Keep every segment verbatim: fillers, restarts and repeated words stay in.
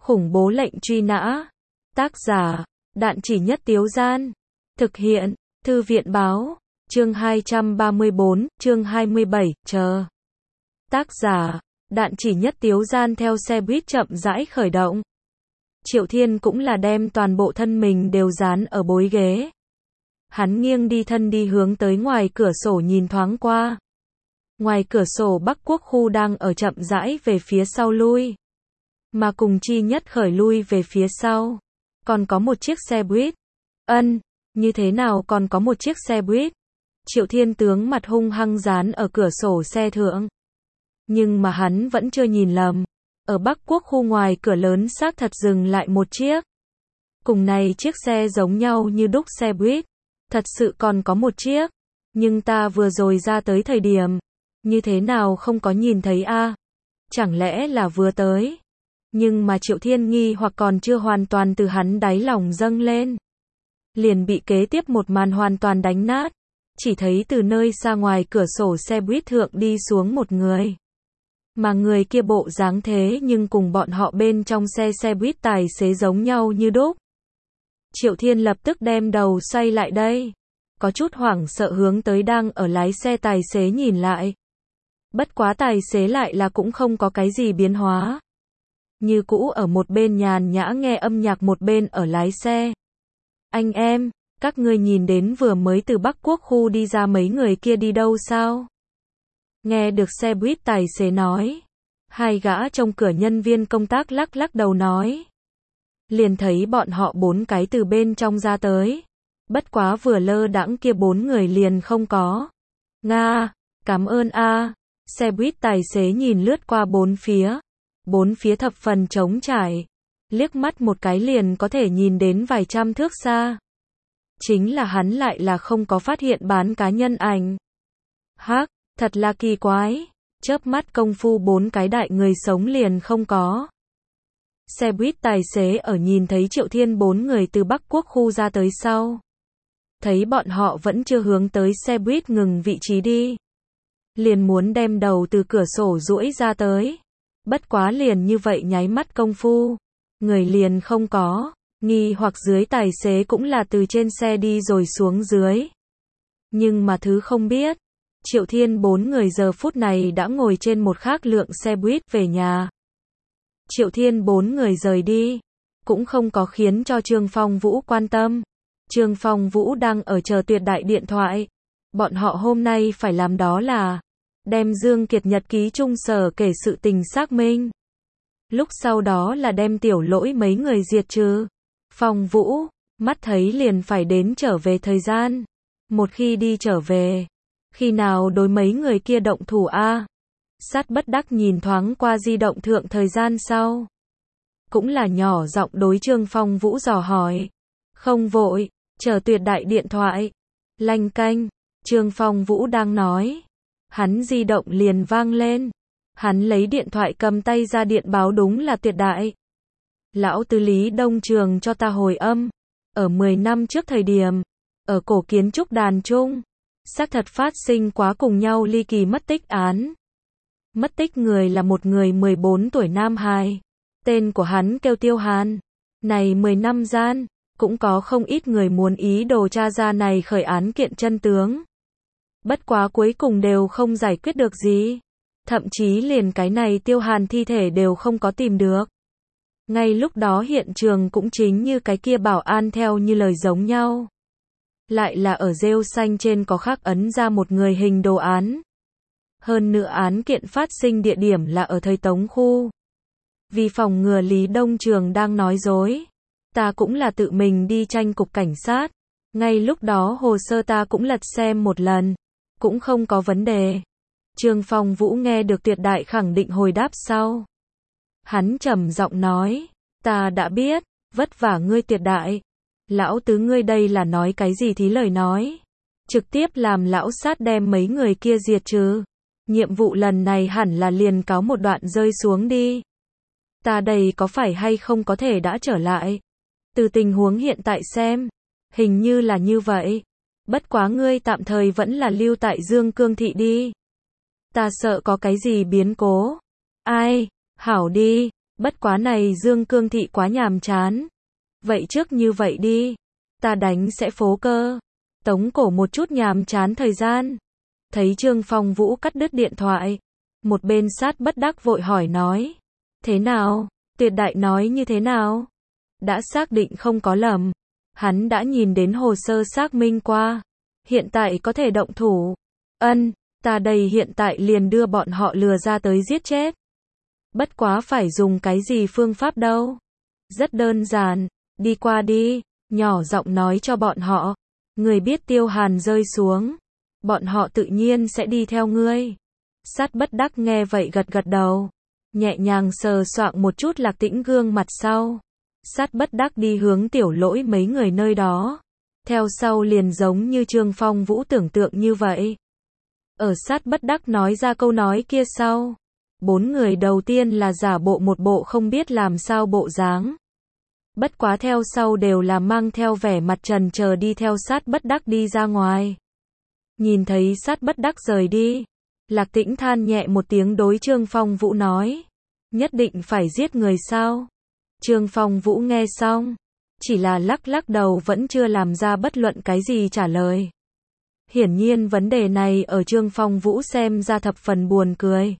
Khủng bố lệnh truy nã. Tác giả, Đạn Chỉ Nhất Tiếu Gian. Thực hiện, Thư viện báo. Chương hai trăm ba mươi bốn, chương hai mươi bảy, chờ. Tác giả, Đạn Chỉ Nhất Tiếu Gian. Theo xe buýt chậm rãi khởi động, Triệu Thiên cũng là đem toàn bộ thân mình đều dán ở bối ghế. Hắn nghiêng đi thân đi hướng tới ngoài cửa sổ nhìn thoáng qua. Ngoài cửa sổ Bắc Quốc khu đang ở chậm rãi về phía sau lui. Mà cùng chi nhất khởi lui về phía sau. Còn có một chiếc xe buýt. Ân, như thế nào còn có một chiếc xe buýt? Triệu Thiên tướng mặt hung hăng dán ở cửa sổ xe thượng. Nhưng mà hắn vẫn chưa nhìn lầm. Ở Bắc Quốc khu ngoài cửa lớn xác thật dừng lại một chiếc. Cùng này chiếc xe giống nhau như đúc xe buýt. Thật sự còn có một chiếc. Nhưng ta vừa rồi ra tới thời điểm. Như thế nào không có nhìn thấy a? À? Chẳng lẽ là vừa tới? Nhưng mà Triệu Thiên nghi hoặc còn chưa hoàn toàn từ hắn đáy lòng dâng lên. Liền bị kế tiếp một màn hoàn toàn đánh nát. Chỉ thấy từ nơi xa ngoài cửa sổ xe buýt thượng đi xuống một người. Mà người kia bộ dáng thế nhưng cùng bọn họ bên trong xe xe buýt tài xế giống nhau như đúc. Triệu Thiên lập tức đem đầu xoay lại đây. Có chút hoảng sợ hướng tới đang ở lái xe tài xế nhìn lại. Bất quá tài xế lại là cũng không có cái gì biến hóa. Như cũ ở một bên nhàn nhã nghe âm nhạc một bên ở lái xe. Anh em, các ngươi nhìn đến vừa mới từ Bắc Quốc khu đi ra mấy người kia đi đâu sao? Nghe được xe buýt tài xế nói. Hai gã trong cửa nhân viên công tác lắc lắc đầu nói. Liền thấy bọn họ bốn cái từ bên trong ra tới. Bất quá vừa lơ đãng kia bốn người liền không có. Nga, cảm ơn a. Xe buýt tài xế nhìn lướt qua bốn phía. Bốn phía thập phần trống trải. Liếc mắt một cái liền có thể nhìn đến vài trăm thước xa. Chính là hắn lại là không có phát hiện bán cá nhân ảnh. Hắc, thật là kỳ quái. Chớp mắt công phu bốn cái đại người sống liền không có. Xe buýt tài xế ở nhìn thấy Triệu Thiên bốn người từ Bắc Quốc khu ra tới sau. Thấy bọn họ vẫn chưa hướng tới xe buýt ngừng vị trí đi. Liền muốn đem đầu từ cửa sổ duỗi ra tới. Bất quá liền như vậy nháy mắt công phu. Người liền không có. Nghi hoặc dưới tài xế cũng là từ trên xe đi rồi xuống dưới. Nhưng mà thứ không biết. Triệu Thiên bốn người giờ phút này đã ngồi trên một khác lượng xe buýt về nhà. Triệu Thiên bốn người rời đi. Cũng không có khiến cho Trương Phong Vũ quan tâm. Trương Phong Vũ đang ở chờ tuyệt đại điện thoại. Bọn họ hôm nay phải làm đó là đem Dương Kiệt nhật ký chung sở kể sự tình xác minh. Lúc sau đó là đem tiểu lỗi mấy người diệt trừ. Phong Vũ, mắt thấy liền phải đến trở về thời gian. Một khi đi trở về, khi nào đối mấy người kia động thủ a? Sát bất đắc nhìn thoáng qua di động thượng thời gian sau. Cũng là nhỏ giọng đối Trương Phong Vũ dò hỏi. Không vội, chờ tuyệt đại điện thoại. Lanh canh, Trương Phong Vũ đang nói. Hắn di động liền vang lên. Hắn lấy điện thoại cầm tay ra điện báo đúng là tuyệt đại. Lão tứ Lý Đông Trường cho ta hồi âm. Ở mười năm trước thời điểm. Ở cổ kiến trúc đàn trung. Xác thật phát sinh quá cùng nhau ly kỳ mất tích án. Mất tích người là một người mười bốn tuổi nam hài. Tên của hắn kêu Tiêu Hàn. Này mười năm gian. Cũng có không ít người muốn ý đồ tra ra này khởi án kiện chân tướng. Bất quá cuối cùng đều không giải quyết được gì. Thậm chí liền cái này Tiêu Hàn thi thể đều không có tìm được. Ngay lúc đó hiện trường cũng chính như cái kia bảo an theo như lời giống nhau. Lại là ở rêu xanh trên có khắc ấn ra một người hình đồ án. Hơn nữa án kiện phát sinh địa điểm là ở thời Tống khu. Vì phòng ngừa Lý Đông Trường đang nói dối. Ta cũng là tự mình đi tranh cục cảnh sát. Ngay lúc đó hồ sơ ta cũng lật xem một lần. Cũng không có vấn đề. Trương Phong Vũ nghe được tuyệt đại khẳng định hồi đáp sau. Hắn trầm giọng nói. Ta đã biết, vất vả ngươi tuyệt đại. Lão tứ ngươi đây là nói cái gì thí lời nói. Trực tiếp làm lão sát đem mấy người kia diệt trừ. Nhiệm vụ lần này hẳn là liền cáo một đoạn rơi xuống đi. Ta đây có phải hay không có thể đã trở lại. Từ tình huống hiện tại xem. Hình như là như vậy. Bất quá ngươi tạm thời vẫn là lưu tại Dương Cương Thị đi. Ta sợ có cái gì biến cố. Ai, hảo đi, Bất quá này Dương Cương Thị quá nhàm chán. Vậy trước như vậy đi. Ta đánh sẽ phố cơ. Tống cổ một chút nhàm chán thời gian. Thấy Trương Phong Vũ cắt đứt điện thoại. Một bên Sát Bất Đắc vội hỏi nói. Thế nào? Tuyệt đại nói như thế nào? Đã xác định không có lầm. Hắn đã nhìn đến hồ sơ xác minh qua. Hiện tại có thể động thủ. Ân, ta đây hiện tại liền đưa bọn họ lừa ra tới giết chết. Bất quá phải dùng cái gì phương pháp đâu? Rất đơn giản, đi qua đi, nhỏ giọng nói cho bọn họ. Người biết Tiêu Hàn rơi xuống, bọn họ tự nhiên sẽ đi theo ngươi. Sát Bất Đắc nghe vậy gật gật đầu, nhẹ nhàng sờ soạng một chút Lạc Tĩnh gương mặt sau. Sát Bất Đắc đi hướng Tiểu Lỗi mấy người nơi đó. Theo sau liền giống như Trương Phong Vũ tưởng tượng như vậy. Ở Sát Bất Đắc nói ra câu nói kia sau, bốn người đầu tiên là giả bộ một bộ không biết làm sao bộ dáng. Bất quá theo sau đều là mang theo vẻ mặt trần chờ đi theo Sát Bất Đắc đi ra ngoài. Nhìn thấy Sát Bất Đắc rời đi, Lạc Tĩnh than nhẹ một tiếng đối Trương Phong Vũ nói. Nhất định phải giết người sao? Trương Phong Vũ nghe xong, chỉ là lắc lắc đầu vẫn chưa làm ra bất luận cái gì trả lời. Hiển nhiên vấn đề này ở Trương Phong Vũ xem ra thập phần buồn cười.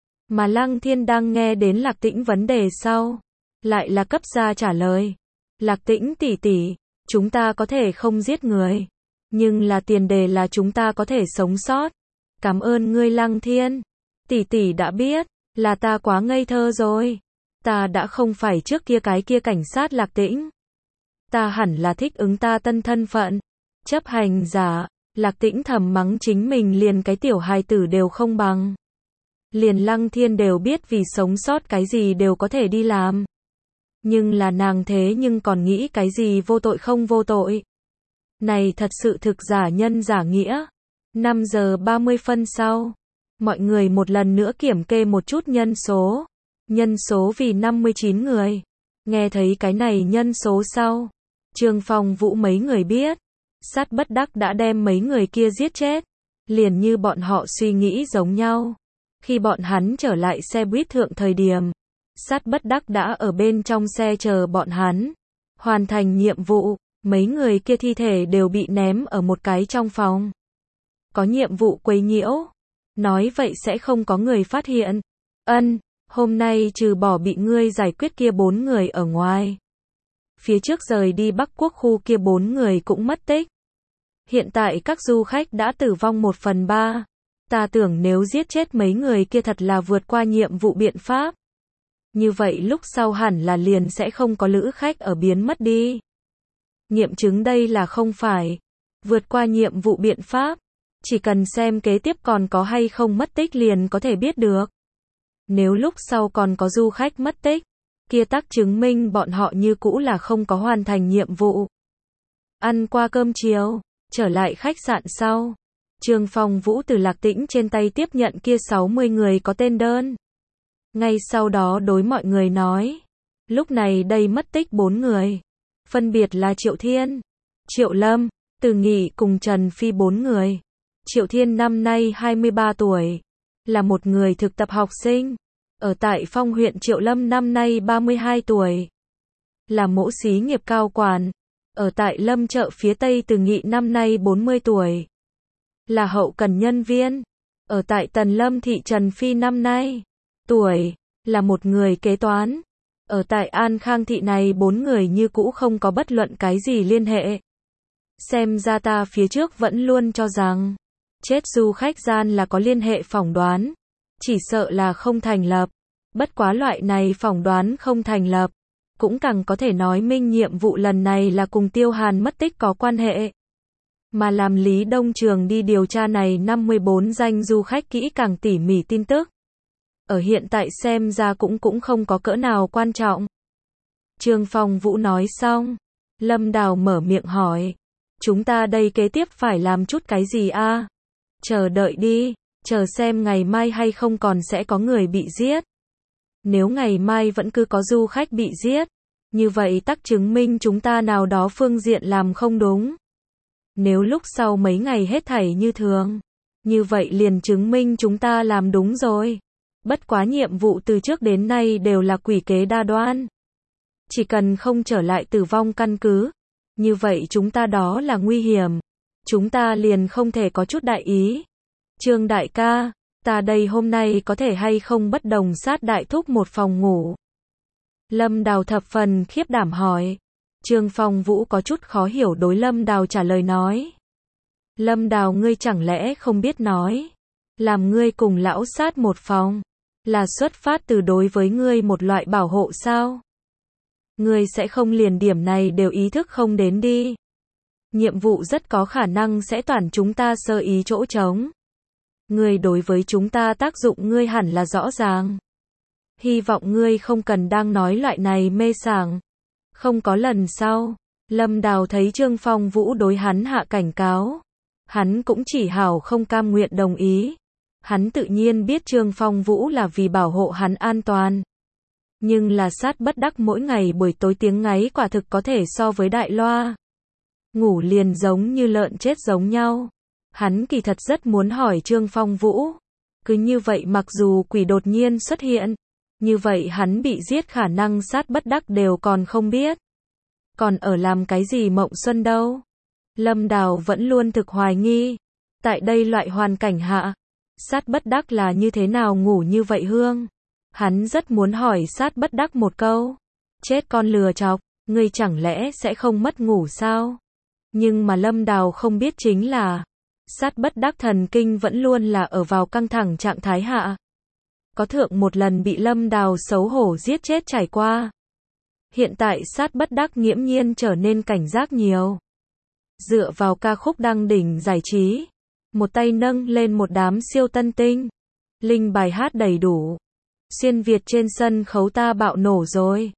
Mà Lăng Thiên đang nghe đến Lạc Tĩnh vấn đề sau, lại là cấp ra trả lời. Lạc Tĩnh tỷ tỷ, chúng ta có thể không giết người, nhưng là tiền đề là chúng ta có thể sống sót. Cảm ơn ngươi Lăng Thiên. Tỷ tỷ đã biết, là ta quá ngây thơ rồi. Ta đã không phải trước kia cái kia cảnh sát Lạc Tĩnh. Ta hẳn là thích ứng ta tân thân phận. Chấp hành giả, Lạc Tĩnh thầm mắng chính mình liền cái tiểu hài tử đều không bằng. Liền Lăng Thiên đều biết vì sống sót cái gì đều có thể đi làm. Nhưng là nàng thế nhưng còn nghĩ cái gì vô tội không vô tội. Này thật sự thực giả nhân giả nghĩa. năm giờ ba mươi phân sau, mọi người một lần nữa kiểm kê một chút nhân số. Nhân số vì năm mươi chín người. Nghe thấy cái này nhân số sau, Trương Phong Vũ mấy người biết, Sát Bất Đắc đã đem mấy người kia giết chết. Liền như bọn họ suy nghĩ giống nhau. Khi bọn hắn trở lại xe buýt thượng thời điểm, Sát Bất Đắc đã ở bên trong xe chờ bọn hắn. Hoàn thành nhiệm vụ, mấy người kia thi thể đều bị ném ở một cái trong phòng. Có nhiệm vụ quấy nhiễu. Nói vậy sẽ không có người phát hiện. Ân, hôm nay trừ bỏ bị ngươi giải quyết kia bốn người ở ngoài. Phía trước rời đi Bắc Quốc khu kia bốn người cũng mất tích. Hiện tại các du khách đã tử vong một phần ba. Ta tưởng nếu giết chết mấy người kia thật là vượt qua nhiệm vụ biện pháp. Như vậy lúc sau hẳn là liền sẽ không có lữ khách ở biến mất đi. Nghiệm chứng đây là không phải. Vượt qua nhiệm vụ biện pháp. Chỉ cần xem kế tiếp còn có hay không mất tích liền có thể biết được. Nếu lúc sau còn có du khách mất tích, kia tác chứng minh bọn họ như cũ là không có hoàn thành nhiệm vụ. Ăn qua cơm chiều, trở lại khách sạn sau, Trương Phong Vũ từ Lạc Tĩnh trên tay tiếp nhận kia sáu mươi người có tên đơn. Ngay sau đó đối mọi người nói, lúc này đây mất tích bốn người, phân biệt là Triệu Thiên, Triệu Lâm, Từ Nghị cùng Trần Phi bốn người. Triệu Thiên năm nay hai mươi ba tuổi, là một người thực tập học sinh, ở tại Phong huyện. Triệu Lâm năm nay ba mươi hai tuổi, là mỗ xí nghiệp cao quản, ở tại Lâm chợ phía Tây. Từ Nghị năm nay bốn mươi tuổi, là hậu cần nhân viên, ở tại Tần Lâm thị. Trần Phi năm nay tuổi, là một người kế toán, ở tại An Khang thị. Này bốn người như cũ không có bất luận cái gì liên hệ. Xem ra ta phía trước vẫn luôn cho rằng chết du khách gian là có liên hệ phỏng đoán, chỉ sợ là không thành lập. Bất quá loại này phỏng đoán không thành lập, cũng càng có thể nói minh nhiệm vụ lần này là cùng Tiêu Hàn mất tích có quan hệ. Mà làm Lý Đông Trường đi điều tra này năm mươi bốn danh du khách kỹ càng tỉ mỉ tin tức. Ở hiện tại xem ra cũng cũng không có cỡ nào quan trọng. Trương Phong Vũ nói xong, Lâm Đào mở miệng hỏi, chúng ta đây kế tiếp phải làm chút cái gì a? Chờ đợi đi, chờ xem ngày mai hay không còn sẽ có người bị giết. Nếu ngày mai vẫn cứ có du khách bị giết, như vậy tắc chứng minh chúng ta nào đó phương diện làm không đúng. Nếu lúc sau mấy ngày hết thảy như thường, như vậy liền chứng minh chúng ta làm đúng rồi. Bất quá nhiệm vụ từ trước đến nay đều là quỷ kế đa đoan. Chỉ cần không trở lại tử vong căn cứ, như vậy chúng ta đó là nguy hiểm. Chúng ta liền không thể có chút đại ý. Trương đại ca, ta đây hôm nay có thể hay không bất đồng sát đại thúc một phòng ngủ? Lâm Đào thập phần khiếp đảm hỏi. Trương Phong Vũ có chút khó hiểu đối Lâm Đào trả lời nói. Lâm Đào, ngươi chẳng lẽ không biết nói, làm ngươi cùng lão sát một phòng, là xuất phát từ đối với ngươi một loại bảo hộ sao? Ngươi sẽ không liền điểm này đều ý thức không đến đi. Nhiệm vụ rất có khả năng sẽ toàn chúng ta sơ ý chỗ trống. Ngươi đối với chúng ta tác dụng ngươi hẳn là rõ ràng. Hy vọng ngươi không cần đang nói loại này mê sảng. Không có lần sau, Lâm Đào thấy Trương Phong Vũ đối hắn hạ cảnh cáo. Hắn cũng chỉ hảo không cam nguyện đồng ý. Hắn tự nhiên biết Trương Phong Vũ là vì bảo hộ hắn an toàn. Nhưng là sát bất đắc mỗi ngày buổi tối tiếng ngáy quả thực có thể so với đại loa. Ngủ liền giống như lợn chết giống nhau. Hắn kỳ thật rất muốn hỏi Trương Phong Vũ. Cứ như vậy mặc dù quỷ đột nhiên xuất hiện, như vậy hắn bị giết khả năng sát bất đắc đều còn không biết. Còn ở làm cái gì mộng xuân đâu? Lâm Đào vẫn luôn thực hoài nghi. Tại đây loại hoàn cảnh hạ, sát bất đắc là như thế nào ngủ như vậy hương? Hắn rất muốn hỏi sát bất đắc một câu. Chết con lừa chọc, ngươi chẳng lẽ sẽ không mất ngủ sao? Nhưng mà Lâm Đào không biết chính là, sát bất đắc thần kinh vẫn luôn là ở vào căng thẳng trạng thái hạ. Có thượng một lần bị Lâm Đào xấu hổ giết chết trải qua. Hiện tại sát bất đắc nghiễm nhiên trở nên cảnh giác nhiều. Dựa vào ca khúc đăng đỉnh giải trí, một tay nâng lên một đám siêu tân tinh. Linh bài hát đầy đủ. Xuyên Việt trên sân khấu ta bạo nổ rồi.